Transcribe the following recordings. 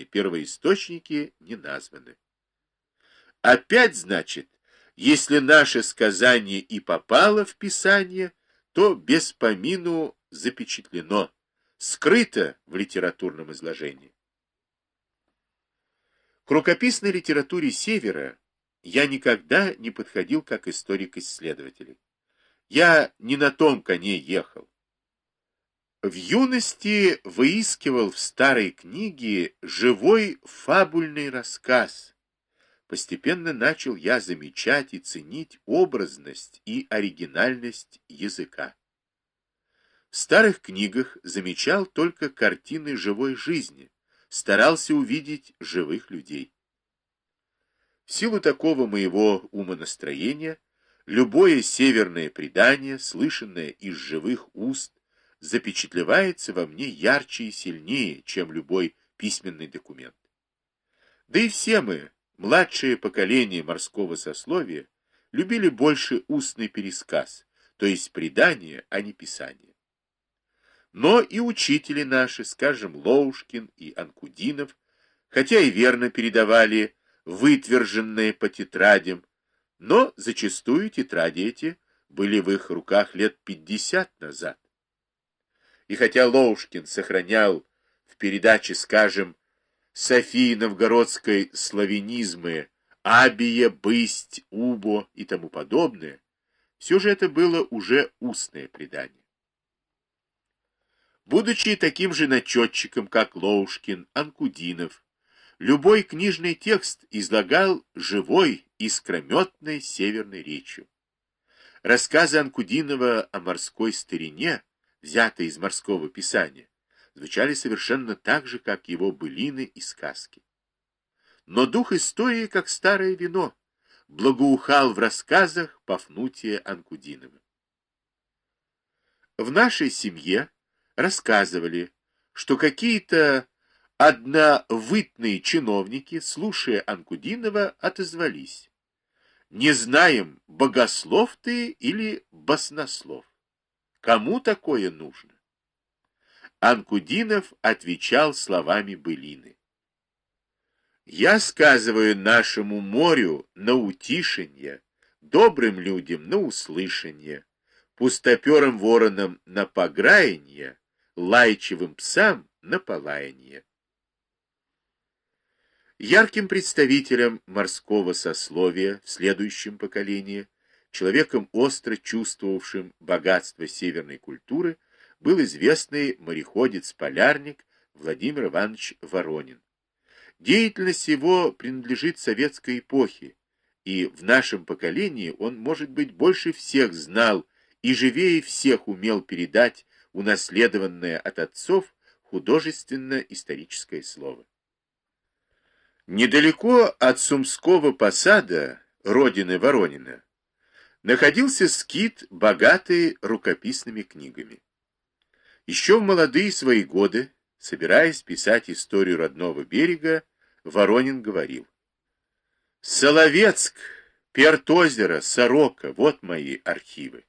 первоисточники не названы. Опять, значит, если наше сказание и попало в Писание, то без помину запечатлено, скрыто в литературном изложении. К рукописной литературе Севера я никогда не подходил как историк-исследователь. Я не на том коне ехал. В юности выискивал в старой книге живой фабульный рассказ. Постепенно начал я замечать и ценить образность и оригинальность языка. В старых книгах замечал только картины живой жизни, старался увидеть живых людей. В силу такого моего умонастроения, любое северное предание, слышанное из живых уст, запечатлевается во мне ярче и сильнее, чем любой письменный документ. Да и все мы, младшее поколение морского сословия, любили больше устный пересказ, то есть предание, а не писание. Но и учители наши, скажем, Лоушкин и Анкудинов, хотя и верно передавали вытверженное по тетрадям, но зачастую тетради эти были в их руках лет 50 назад. И хотя Лоушкин сохранял в передаче, скажем, Софии Новгородской славянизмы, Абия, Бысть, Убо и тому подобное, все же это было уже устное предание. Будучи таким же начетчиком, как Лоушкин, Анкудинов, любой книжный текст излагал живой, искрометной северной речью. Рассказы Анкудинова о морской старине, взятые из морского писания, звучали совершенно так же, как его былины и сказки. Но дух истории, как старое вино, благоухал в рассказах Пафнутия Анкудинова. В нашей семье рассказывали, что какие-то одновытные чиновники, слушая Анкудинова, отозвались: «Не знаем, богослов ты или баснослов. Кому такое нужно?» Анкудинов отвечал словами былины: «Я сказываю нашему морю на утишенье, добрым людям на услышанье, пустоперым воронам на пограянье, лайчевым псам на полаянье». Ярким представителем морского сословия в следующем поколении, человеком остро чувствовавшим богатство северной культуры, был известный мореходец-полярник Владимир Иванович Воронин. Деятельность его принадлежит советской эпохе, и в нашем поколении он, может быть, больше всех знал и живее всех умел передать унаследованное от отцов художественно-историческое слово. Недалеко от Сумского посада, родины Воронина, находился скит, богатый рукописными книгами. Еще в молодые свои годы, собираясь писать историю родного берега, Воронин говорил: «Соловецк, Пертозеро, Сорока — вот мои архивы».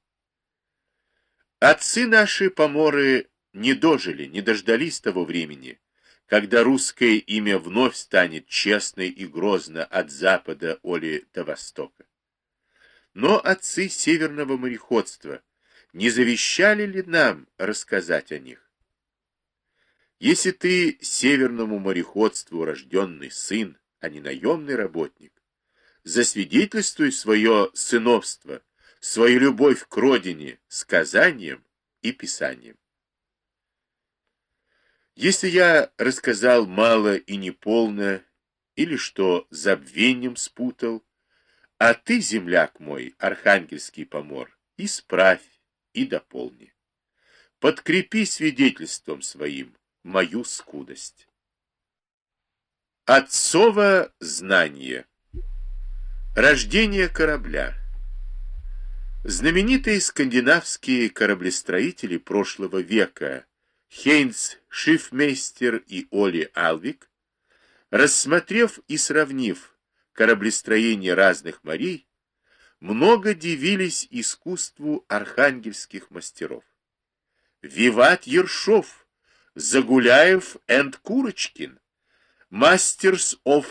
Отцы наши поморы не дожили, не дождались того времени, когда русское имя вновь станет честно и грозно от запада оли до востока. Но отцы северного мореходства не завещали ли нам рассказать о них? Если ты северному мореходству рожденный сын, а не наемный работник, засвидетельствуй свое сыновство, свою любовь к родине сказанием и писанием. Если я рассказал мало и неполно, или что забвением спутал, а ты, земляк мой, архангельский помор, исправь и дополни. Подкрепи свидетельством своим мою скудость. Отцово знание. Рождение корабля. Знаменитые скандинавские кораблестроители прошлого века Хейнц Шифмейстер и Оли Алвик, рассмотрев и сравнив кораблестроение разных морей, много дивились искусству архангельских мастеров. Виват Ершов, Загуляев энд Курочкин, Masters of